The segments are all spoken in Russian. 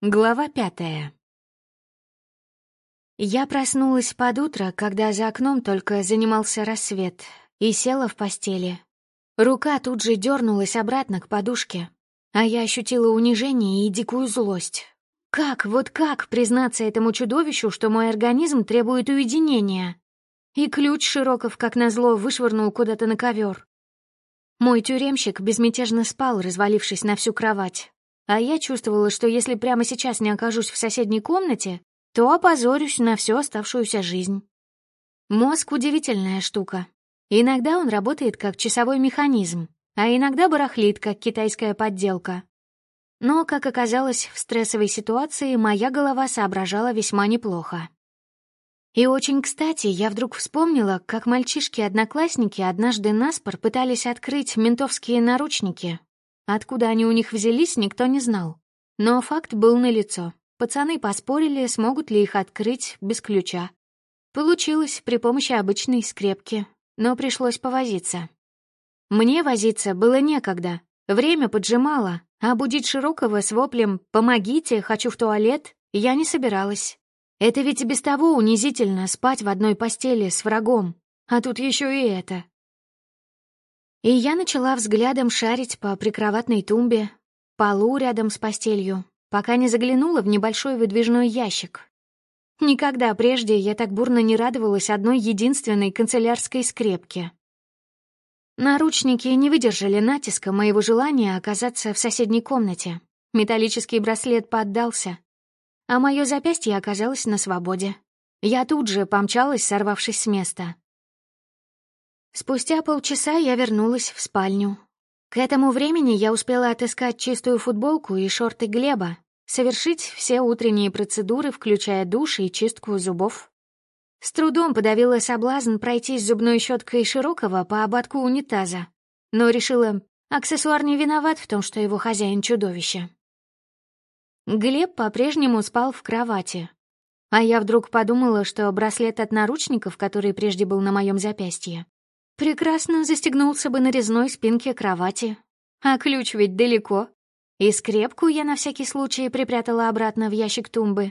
Глава 5. Я проснулась под утро, когда за окном только занимался рассвет, и села в постели. Рука тут же дернулась обратно к подушке, а я ощутила унижение и дикую злость. Вот как признаться этому чудовищу, что мой организм требует уединения? И ключ Широков, как назло, вышвырнул куда-то на ковер. Мой тюремщик безмятежно спал, развалившись на всю кровать. А я чувствовала, что если прямо сейчас не окажусь в соседней комнате, то опозорюсь на всю оставшуюся жизнь. Мозг — удивительная штука. Иногда он работает как часовой механизм, а иногда барахлит, как китайская подделка. Но, как оказалось, в стрессовой ситуации моя голова соображала весьма неплохо. И очень кстати, я вдруг вспомнила, как мальчишки-одноклассники однажды наспор пытались открыть ментовские наручники. Откуда они у них взялись, никто не знал. Но факт был налицо. Пацаны поспорили, смогут ли их открыть без ключа. Получилось при помощи обычной скрепки, но пришлось повозиться. Мне возиться было некогда, время поджимало, а будить Широкого с воплем «Помогите, хочу в туалет» я не собиралась. Это ведь и без того унизительно спать в одной постели с врагом, а тут еще и это. И я начала взглядом шарить по прикроватной тумбе, полу рядом с постелью, пока не заглянула в небольшой выдвижной ящик. Никогда прежде я так бурно не радовалась одной единственной канцелярской скрепке. Наручники не выдержали натиска моего желания оказаться в соседней комнате. Металлический браслет поддался, а мое запястье оказалось на свободе. Я тут же помчалась, сорвавшись с места. Спустя полчаса я вернулась в спальню. К этому времени я успела отыскать чистую футболку и шорты Глеба, совершить все утренние процедуры, включая душ и чистку зубов. С трудом подавила соблазн пройтись зубной щеткой Широкого по ободку унитаза, но решила, аксессуар не виноват в том, что его хозяин чудовище. Глеб по-прежнему спал в кровати, а я вдруг подумала, что браслет от наручников, который прежде был на моем запястье, прекрасно застегнулся бы на резной спинке кровати, а ключ ведь далеко, и скрепку я на всякий случай припрятала обратно в ящик тумбы.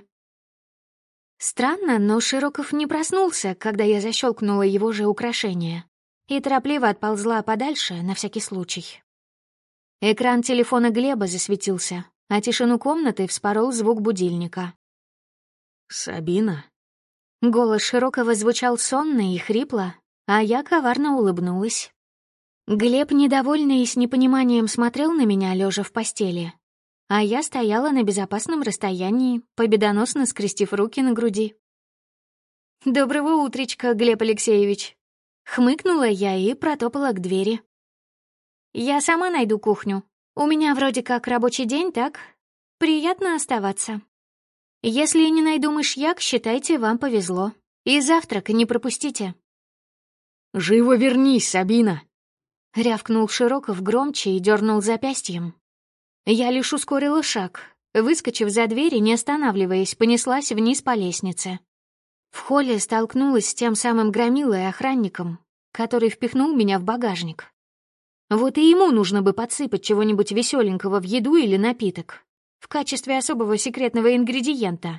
Странно, но Широков не проснулся, когда я защелкнула его же украшение, и торопливо отползла подальше на всякий случай. Экран телефона Глеба засветился, а тишину комнаты вспорол звук будильника. «Сабина?» Голос Широкого звучал сонно и хрипло, а я коварно улыбнулась. Глеб недовольно и с непониманием смотрел на меня, лежа в постели, а я стояла на безопасном расстоянии, победоносно скрестив руки на груди. «Доброго утречка, Глеб Алексеевич!» Хмыкнула я и протопала к двери. «Я сама найду кухню. У меня вроде как рабочий день, так? Приятно оставаться. Если не найду мышьяк, считайте, вам повезло. И завтрак не пропустите». «Живо вернись, Сабина!» Рявкнул Широков громче и дернул запястьем. Я лишь ускорила шаг, выскочив за дверь и, не останавливаясь, понеслась вниз по лестнице. В холле столкнулась с тем самым громилой охранником, который впихнул меня в багажник. Вот и ему нужно бы подсыпать чего-нибудь веселенького в еду или напиток в качестве особого секретного ингредиента.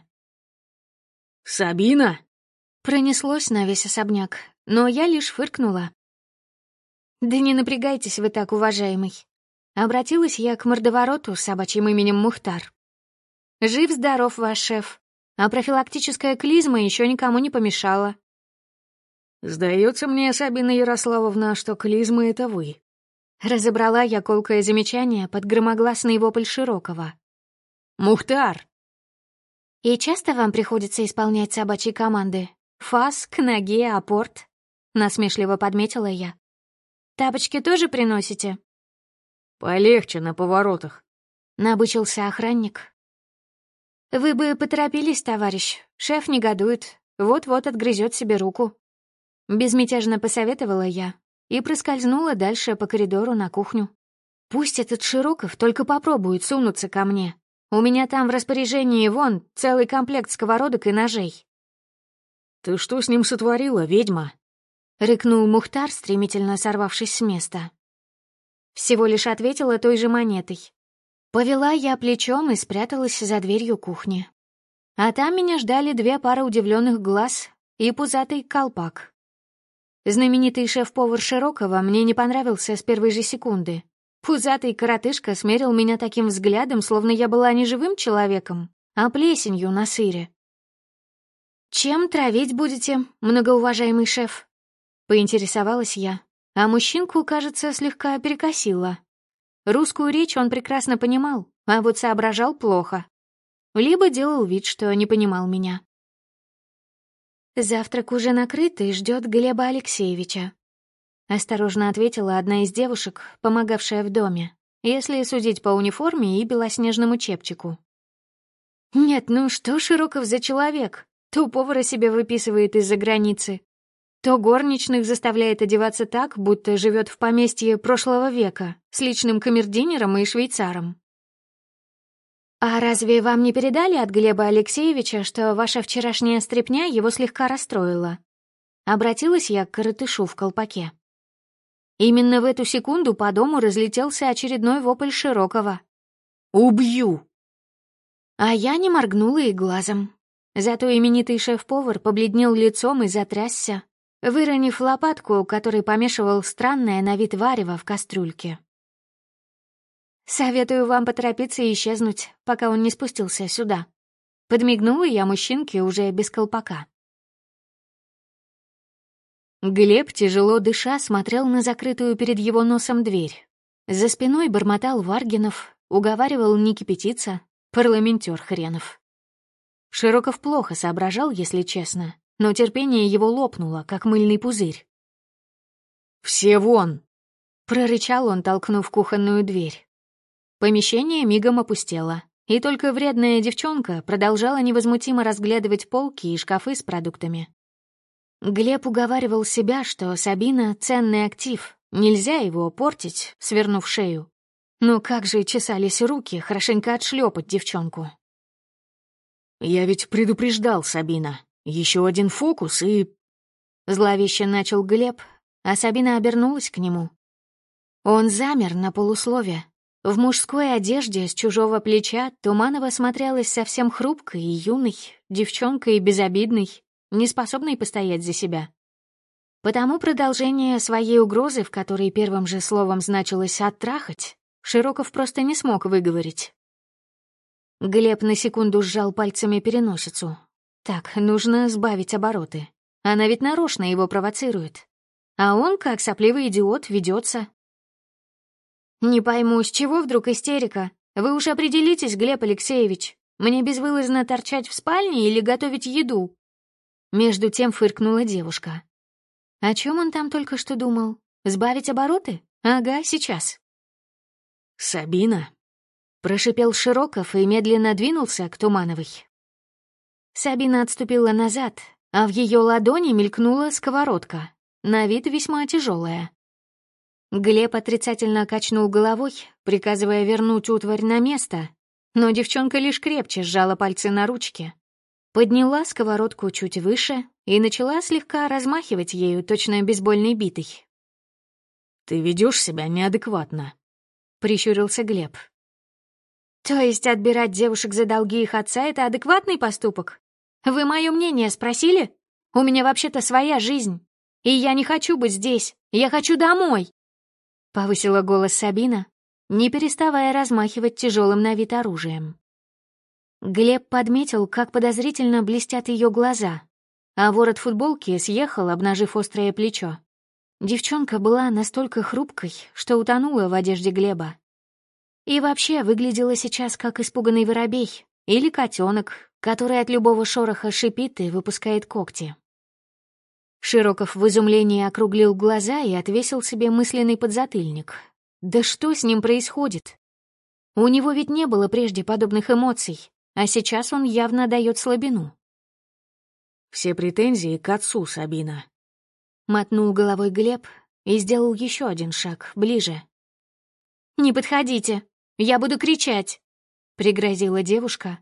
«Сабина!» Пронеслось на весь особняк, но я лишь фыркнула. «Да не напрягайтесь вы так, уважаемый». Обратилась я к мордовороту с собачьим именем Мухтар. «Жив-здоров ваш шеф, а профилактическая клизма еще никому не помешала». «Сдается мне, Сабина Ярославовна, что клизма — это вы». Разобрала я колкое замечание под громогласный вопль Широкого. «Мухтар!» «И часто вам приходится исполнять собачьи команды? Фас, к ноге, апорт?» Насмешливо подметила я. «Тапочки тоже приносите?» «Полегче на поворотах», — набычился охранник. «Вы бы поторопились, товарищ. Шеф негодует. Вот-вот отгрызет себе руку». Безмятежно посоветовала я и проскользнула дальше по коридору на кухню. Пусть этот Широков только попробует сунуться ко мне. У меня там в распоряжении вон целый комплект сковородок и ножей. «Ты что с ним сотворила, ведьма?» — рыкнул Мухтар, стремительно сорвавшись с места. Всего лишь ответила той же монетой. Повела я плечом и спряталась за дверью кухни. А там меня ждали 2 пары удивленных глаз и пузатый колпак. Знаменитый шеф-повар Широкова мне не понравился с первой же секунды. Пузатый коротышка смерил меня таким взглядом, словно я была не живым человеком, а плесенью на сыре. «Чем травить будете, многоуважаемый шеф?» — поинтересовалась я, а мужчинку, кажется, слегка перекосило. Русскую речь он прекрасно понимал, а вот соображал плохо. Либо делал вид, что не понимал меня. «Завтрак уже накрыт и ждет Глеба Алексеевича», — осторожно ответила одна из девушек, помогавшая в доме, если судить по униформе и белоснежному чепчику. «Нет, ну что Широков за человек? То повара себе выписывает из-за границы, то горничных заставляет одеваться так, будто живет в поместье прошлого века с личным камердинером и швейцаром». «А разве вам не передали от Глеба Алексеевича, что ваша вчерашняя стряпня его слегка расстроила?» Обратилась я к коротышу в колпаке. Именно в эту секунду по дому разлетелся очередной вопль Широкова. «Убью!» А я не моргнула и глазом. Зато именитый шеф-повар побледнел лицом и затрясся, выронив лопатку, которой помешивал странное на вид варево в кастрюльке. «Советую вам поторопиться и исчезнуть, пока он не спустился сюда». Подмигнула я мужчинке уже без колпака. Глеб, тяжело дыша, смотрел на закрытую перед его носом дверь. За спиной бормотал Варгинов, уговаривал не кипятиться, парламентер хренов. Широков плохо соображал, если честно, но терпение его лопнуло, как мыльный пузырь. «Все вон!» — прорычал он, толкнув кухонную дверь. Помещение мигом опустело, и только вредная девчонка продолжала невозмутимо разглядывать полки и шкафы с продуктами. Глеб уговаривал себя, что Сабина — ценный актив, нельзя его портить, свернув шею. Но как же чесались руки хорошенько отшлепать девчонку. «Я ведь предупреждал, Сабина. Еще один фокус и...» Зловеще начал Глеб, а Сабина обернулась к нему. Он замер на полуслове. В мужской одежде с чужого плеча Туманова смотрелась совсем хрупкой и юной, девчонкой безобидной, неспособной постоять за себя. Потому продолжение своей угрозы, в которой первым же словом значилось «оттрахать», Широков просто не смог выговорить. Глеб на секунду сжал пальцами переносицу. Так, нужно сбавить обороты. Она ведь нарочно его провоцирует. А он, как сопливый идиот, ведется. «Не пойму, с чего вдруг истерика? Вы уж определитесь, Глеб Алексеевич. Мне безвылазно торчать в спальне или готовить еду?» Между тем фыркнула девушка. О чем он там только что думал? Сбавить обороты? Ага, сейчас. «Сабина», — прошипел Широков и медленно двинулся к Тумановой. Сабина отступила назад, а в ее ладони мелькнула сковородка, на вид весьма тяжелая. Глеб отрицательно качнул головой, приказывая вернуть утварь на место, но девчонка лишь крепче сжала пальцы на ручке. Подняла сковородку чуть выше и начала слегка размахивать ею точно бейсбольной битой. «Ты ведешь себя неадекватно», — прищурился Глеб. «То есть отбирать девушек за долги их отца — это адекватный поступок? Вы мое мнение спросили? У меня вообще-то своя жизнь, и я не хочу быть здесь, я хочу домой!» Повысила голос Сабина, не переставая размахивать тяжелым на вид оружием. Глеб подметил, как подозрительно блестят ее глаза, а ворот футболки съехал, обнажив острое плечо. Девчонка была настолько хрупкой, что утонула в одежде Глеба. И вообще выглядела сейчас как испуганный воробей или котенок, который от любого шороха шипит и выпускает когти. Широков в изумлении округлил глаза и отвесил себе мысленный подзатыльник. Да что с ним происходит? У него ведь не было прежде подобных эмоций, а сейчас он явно дает слабину. «Все претензии к отцу, Сабина», — мотнул головой Глеб и сделал еще один шаг ближе. «Не подходите, я буду кричать», — пригрозила девушка.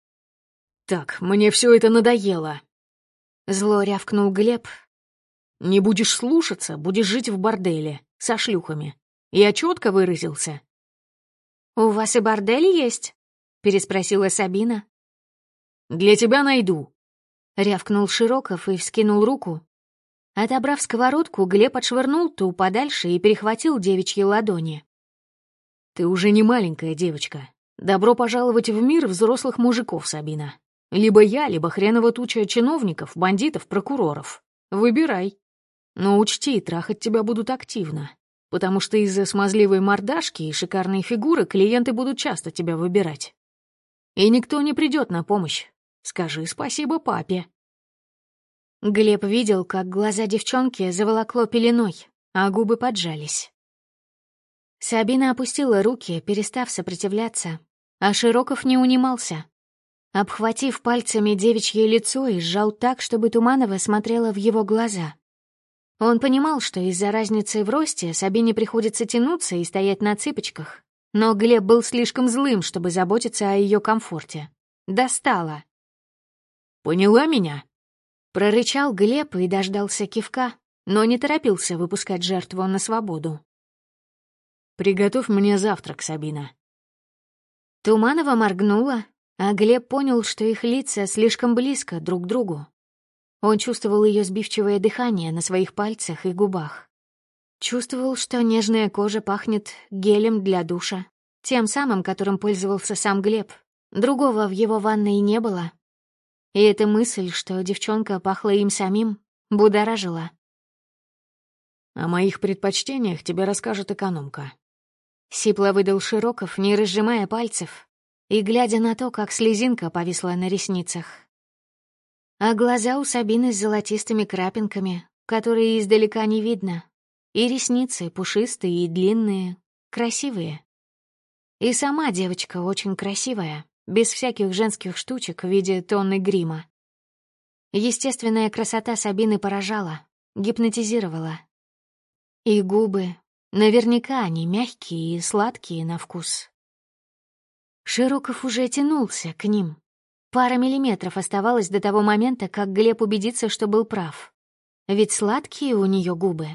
«Так, мне все это надоело», — зло рявкнул Глеб. «Не будешь слушаться, будешь жить в борделе, со шлюхами. Я четко выразился?» «У вас и бордель есть?» — переспросила Сабина. «Для тебя найду», — рявкнул Широков и вскинул руку. Отобрав сковородку, Глеб отшвырнул ту подальше и перехватил девичьи ладони. «Ты уже не маленькая девочка. Добро пожаловать в мир взрослых мужиков, Сабина. Либо я, либо хреново туча чиновников, бандитов, прокуроров. Выбирай. Но учти, трахать тебя будут активно, потому что из-за смазливой мордашки и шикарной фигуры клиенты будут часто тебя выбирать. И никто не придет на помощь. Скажи спасибо папе». Глеб видел, как глаза девчонки заволокло пеленой, а губы поджались. Сабина опустила руки, перестав сопротивляться, а Широков не унимался. Обхватив пальцами девичье лицо и сжал так, чтобы Туманова смотрела в его глаза. Он понимал, что из-за разницы в росте Сабине приходится тянуться и стоять на цыпочках, но Глеб был слишком злым, чтобы заботиться о ее комфорте. Достало. «Поняла меня?» Прорычал Глеб и дождался кивка, но не торопился выпускать жертву на свободу. «Приготовь мне завтрак, Сабина». Туманова моргнула, а Глеб понял, что их лица слишком близко друг к другу. Он чувствовал ее сбивчивое дыхание на своих пальцах и губах. Чувствовал, что нежная кожа пахнет гелем для душа, тем самым, которым пользовался сам Глеб. Другого в его ванной не было. И эта мысль, что девчонка пахла им самим, будоражила. «О моих предпочтениях тебе расскажет экономка». Сипло выдал Широков, не разжимая пальцев, и глядя на то, как слезинка повисла на ресницах. А глаза у Сабины с золотистыми крапинками, которые издалека не видно, и ресницы пушистые и длинные, красивые. И сама девочка очень красивая, без всяких женских штучек в виде тонны грима. Естественная красота Сабины поражала, гипнотизировала. И губы, наверняка они мягкие и сладкие на вкус. Широков уже тянулся к ним. Пара миллиметров оставалось до того момента, как Глеб убедится, что был прав. Ведь сладкие у нее губы.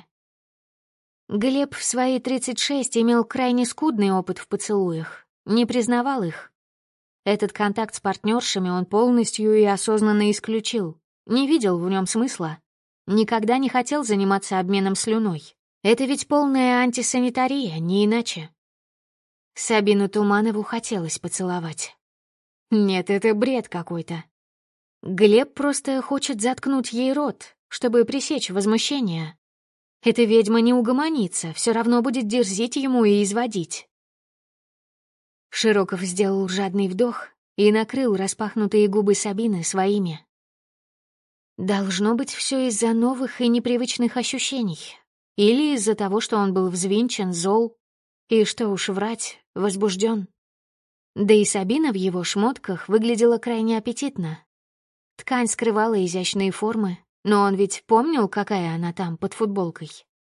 Глеб в свои 36 имел крайне скудный опыт в поцелуях, не признавал их. Этот контакт с партнершами он полностью и осознанно исключил, не видел в нем смысла, никогда не хотел заниматься обменом слюной. Это ведь полная антисанитария, не иначе. Сабину Туманову хотелось поцеловать. Нет, это бред какой-то. Глеб просто хочет заткнуть ей рот, чтобы пресечь возмущение. Эта ведьма не угомонится, все равно будет дерзить ему и изводить. Широков сделал жадный вдох и накрыл распахнутые губы Сабины своими. Должно быть, все из-за новых и непривычных ощущений. Или из-за того, что он был взвинчен, зол, и, что уж врать, возбужден. Да и Сабина в его шмотках выглядела крайне аппетитно. Ткань скрывала изящные формы, но он ведь помнил, какая она там под футболкой.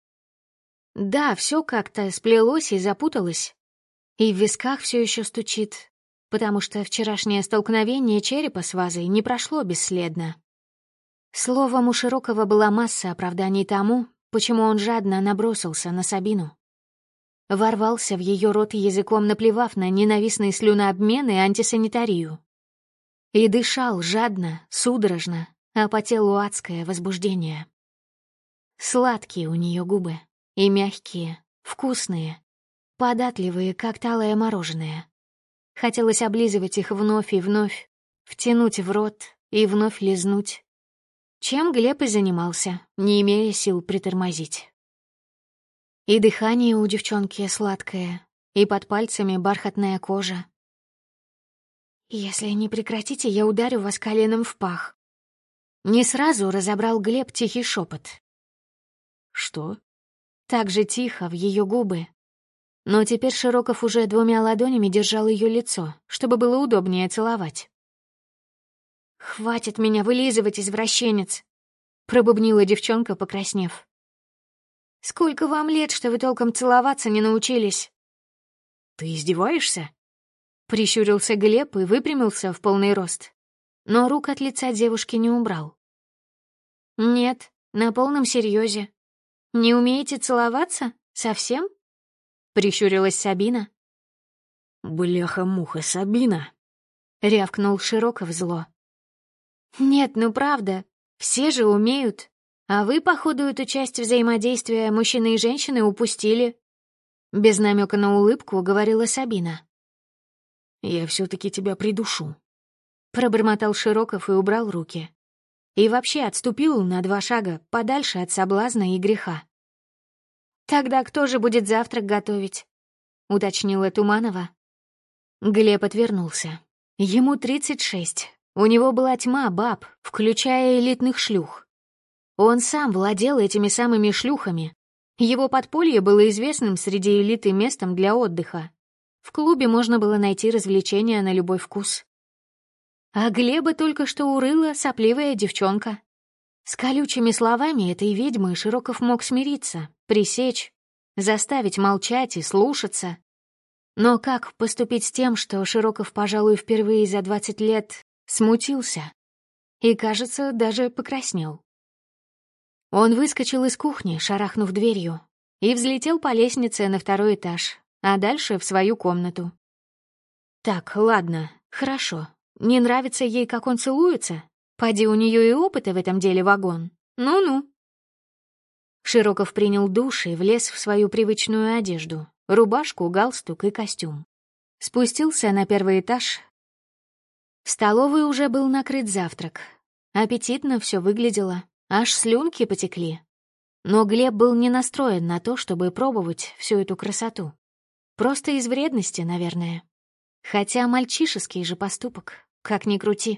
Да, все как-то сплелось и запуталось. И в висках все еще стучит, потому что вчерашнее столкновение черепа с вазой не прошло бесследно. Словом, у Широкого была масса оправданий тому, почему он жадно набросился на Сабину. Ворвался в ее рот языком, наплевав на ненавистный слюнообмен и антисанитарию. И дышал жадно, судорожно, а по телу адское возбуждение. Сладкие у нее губы, и мягкие, вкусные, податливые, как талое мороженое. Хотелось облизывать их вновь и вновь, втянуть в рот и вновь лизнуть. Чем Глеб и занимался, не имея сил притормозить. И дыхание у девчонки сладкое, и под пальцами бархатная кожа. «Если не прекратите, я ударю вас коленом в пах». Не сразу разобрал Глеб тихий шепот. «Что?» Так же тихо в ее губы. Но теперь Широков уже двумя ладонями держал ее лицо, чтобы было удобнее целовать. «Хватит меня вылизывать, извращенец!» — пробубнила девчонка, покраснев. «Сколько вам лет, что вы толком целоваться не научились?» «Ты издеваешься?» Прищурился Глеб и выпрямился в полный рост. Но рук от лица девушки не убрал. «Нет, на полном серьезе. Не умеете целоваться? Совсем?» Прищурилась Сабина. «Бляха-муха, Сабина!» — рявкнул Широков зло. «Нет, ну правда, все же умеют. А вы, походу, эту часть взаимодействия мужчины и женщины упустили». Без намека на улыбку говорила Сабина. «Я все-таки тебя придушу», — пробормотал Широков и убрал руки. И вообще отступил на 2 шага подальше от соблазна и греха. «Тогда кто же будет завтрак готовить?» — уточнила Туманова. Глеб отвернулся. Ему 36. У него была тьма баб, включая элитных шлюх. Он сам владел этими самыми шлюхами. Его подполье было известным среди элиты местом для отдыха. В клубе можно было найти развлечения на любой вкус. А Глеба только что урыла сопливая девчонка. С колючими словами этой ведьмы Широков мог смириться, пресечь, заставить молчать и слушаться. Но как поступить с тем, что Широков, пожалуй, впервые за 20 лет смутился и, кажется, даже покраснел? Он выскочил из кухни, шарахнув дверью, и взлетел по лестнице на 2-й этаж, а дальше в свою комнату. Так, ладно, хорошо. Не нравится ей, как он целуется? Поди, у нее и опыта в этом деле вагон. Ну-ну. Широков принял душ и влез в свою привычную одежду. Рубашку, галстук и костюм. Спустился на 1-й этаж. В столовой уже был накрыт завтрак. Аппетитно все выглядело, аж слюнки потекли. Но Глеб был не настроен на то, чтобы пробовать всю эту красоту. Просто из вредности, наверное. Хотя мальчишеский же поступок, как ни крути.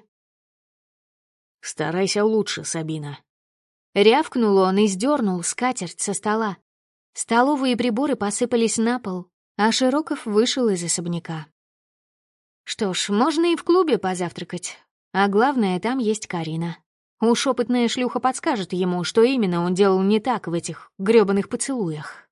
«Старайся лучше, Сабина». Рявкнул он и сдернул скатерть со стола. Столовые приборы посыпались на пол, а Широков вышел из особняка. Что ж, можно и в клубе позавтракать. А главное, там есть Карина. Уж опытная шлюха подскажет ему, что именно он делал не так в этих грёбаных поцелуях.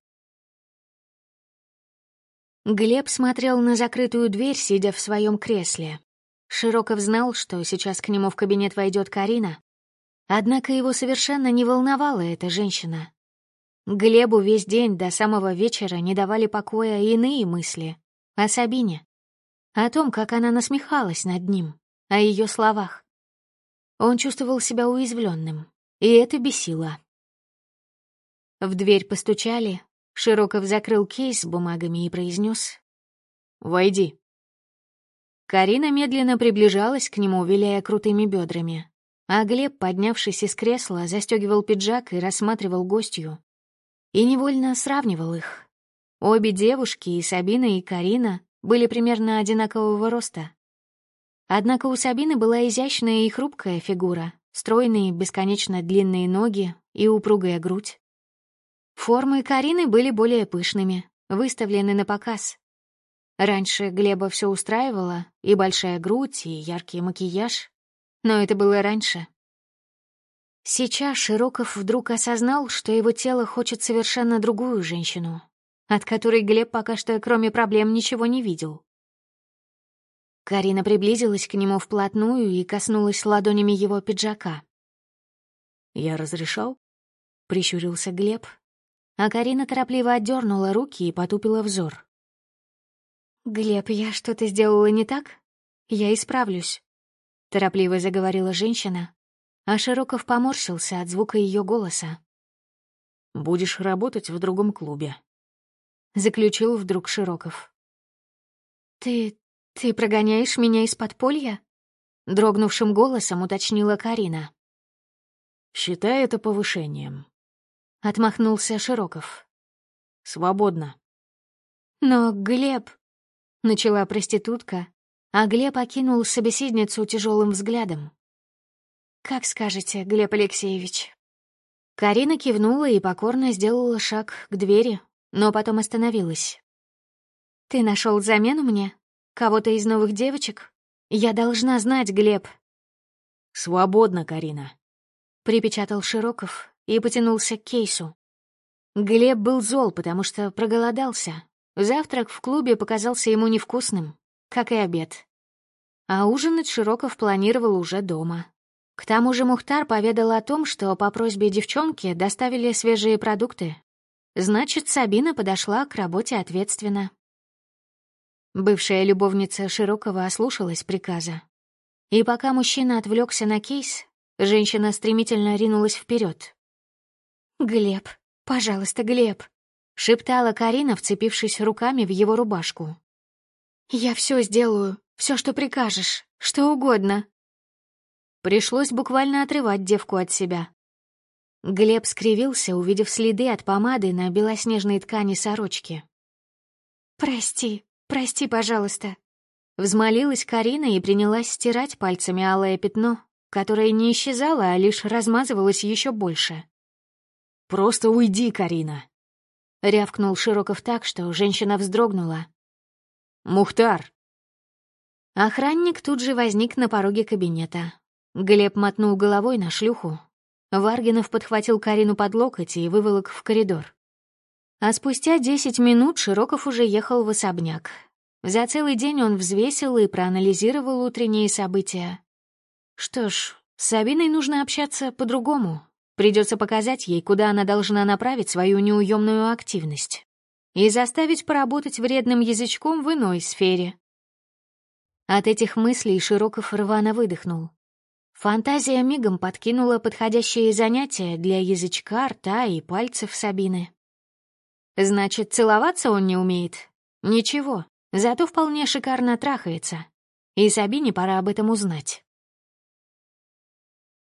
Глеб смотрел на закрытую дверь, сидя в своем кресле. Широков знал, что сейчас к нему в кабинет войдет Карина. Однако его совершенно не волновала эта женщина. Глебу весь день до самого вечера не давали покоя иные мысли о Сабине, о том, как она насмехалась над ним, о ее словах. Он чувствовал себя уязвленным, и это бесило. В дверь постучали, Широков закрыл кейс с бумагами и произнес: «Войди». Карина медленно приближалась к нему, виляя крутыми бедрами, а Глеб, поднявшись из кресла, застегивал пиджак и рассматривал гостью. И невольно сравнивал их. Обе девушки, и Сабина, и Карина, были примерно одинакового роста. Однако у Сабины была изящная и хрупкая фигура, стройные, бесконечно длинные ноги и упругая грудь. Формы Карины были более пышными, выставлены на показ. Раньше Глеба все устраивало, и большая грудь, и яркий макияж. Но это было раньше. Сейчас Широков вдруг осознал, что его тело хочет совершенно другую женщину, от которой Глеб пока что кроме проблем ничего не видел. Карина приблизилась к нему вплотную и коснулась ладонями его пиджака. «Я разрешал?» — прищурился Глеб, а Карина торопливо отдернула руки и потупила взор. «Глеб, я что-то сделала не так? Я исправлюсь», — торопливо заговорила женщина, а Широков поморщился от звука ее голоса. «Будешь работать в другом клубе», — заключил вдруг Широков. «Ты прогоняешь меня из подполья?» — дрогнувшим голосом уточнила Карина. «Считай это повышением», — отмахнулся Широков. «Свободно». «Но, Глеб...» — начала проститутка, а Глеб окинул собеседницу тяжелым взглядом. «Как скажете, Глеб Алексеевич». Карина кивнула и покорно сделала шаг к двери, но потом остановилась. «Ты нашел замену мне? Кого-то из новых девочек? Я должна знать, Глеб». «Свободно, Карина», — припечатал Широков и потянулся к кейсу. Глеб был зол, потому что проголодался. Завтрак в клубе показался ему невкусным, как и обед. А ужинать Широков планировал уже дома. К тому же Мухтар поведал о том, что по просьбе девчонки доставили свежие продукты. Значит, Сабина подошла к работе ответственно. Бывшая любовница Широкова ослушалась приказа. И пока мужчина отвлекся на кейс, женщина стремительно ринулась вперед. «Глеб, пожалуйста, Глеб», — шептала Карина, вцепившись руками в его рубашку. «Я все сделаю, все, что прикажешь, что угодно». Пришлось буквально отрывать девку от себя. Глеб скривился, увидев следы от помады на белоснежной ткани сорочки. «Прости, прости, пожалуйста», — взмолилась Карина и принялась стирать пальцами алое пятно, которое не исчезало, а лишь размазывалось еще больше. «Просто уйди, Карина», — рявкнул Широков так, что женщина вздрогнула. «Мухтар!» Охранник тут же возник на пороге кабинета. Глеб мотнул головой на шлюху. Варгинов подхватил Карину под локоть и выволок в коридор. А спустя 10 минут Широков уже ехал в особняк. За целый день он взвесил и проанализировал утренние события. Что ж, с Сабиной нужно общаться по-другому. Придется показать ей, куда она должна направить свою неуемную активность. И заставить поработать вредным язычком в иной сфере. От этих мыслей Широков рвано выдохнул. Фантазия мигом подкинула подходящие занятия для язычка, рта и пальцев Сабины. Значит, целоваться он не умеет? Ничего, зато вполне шикарно трахается. И Сабине пора об этом узнать.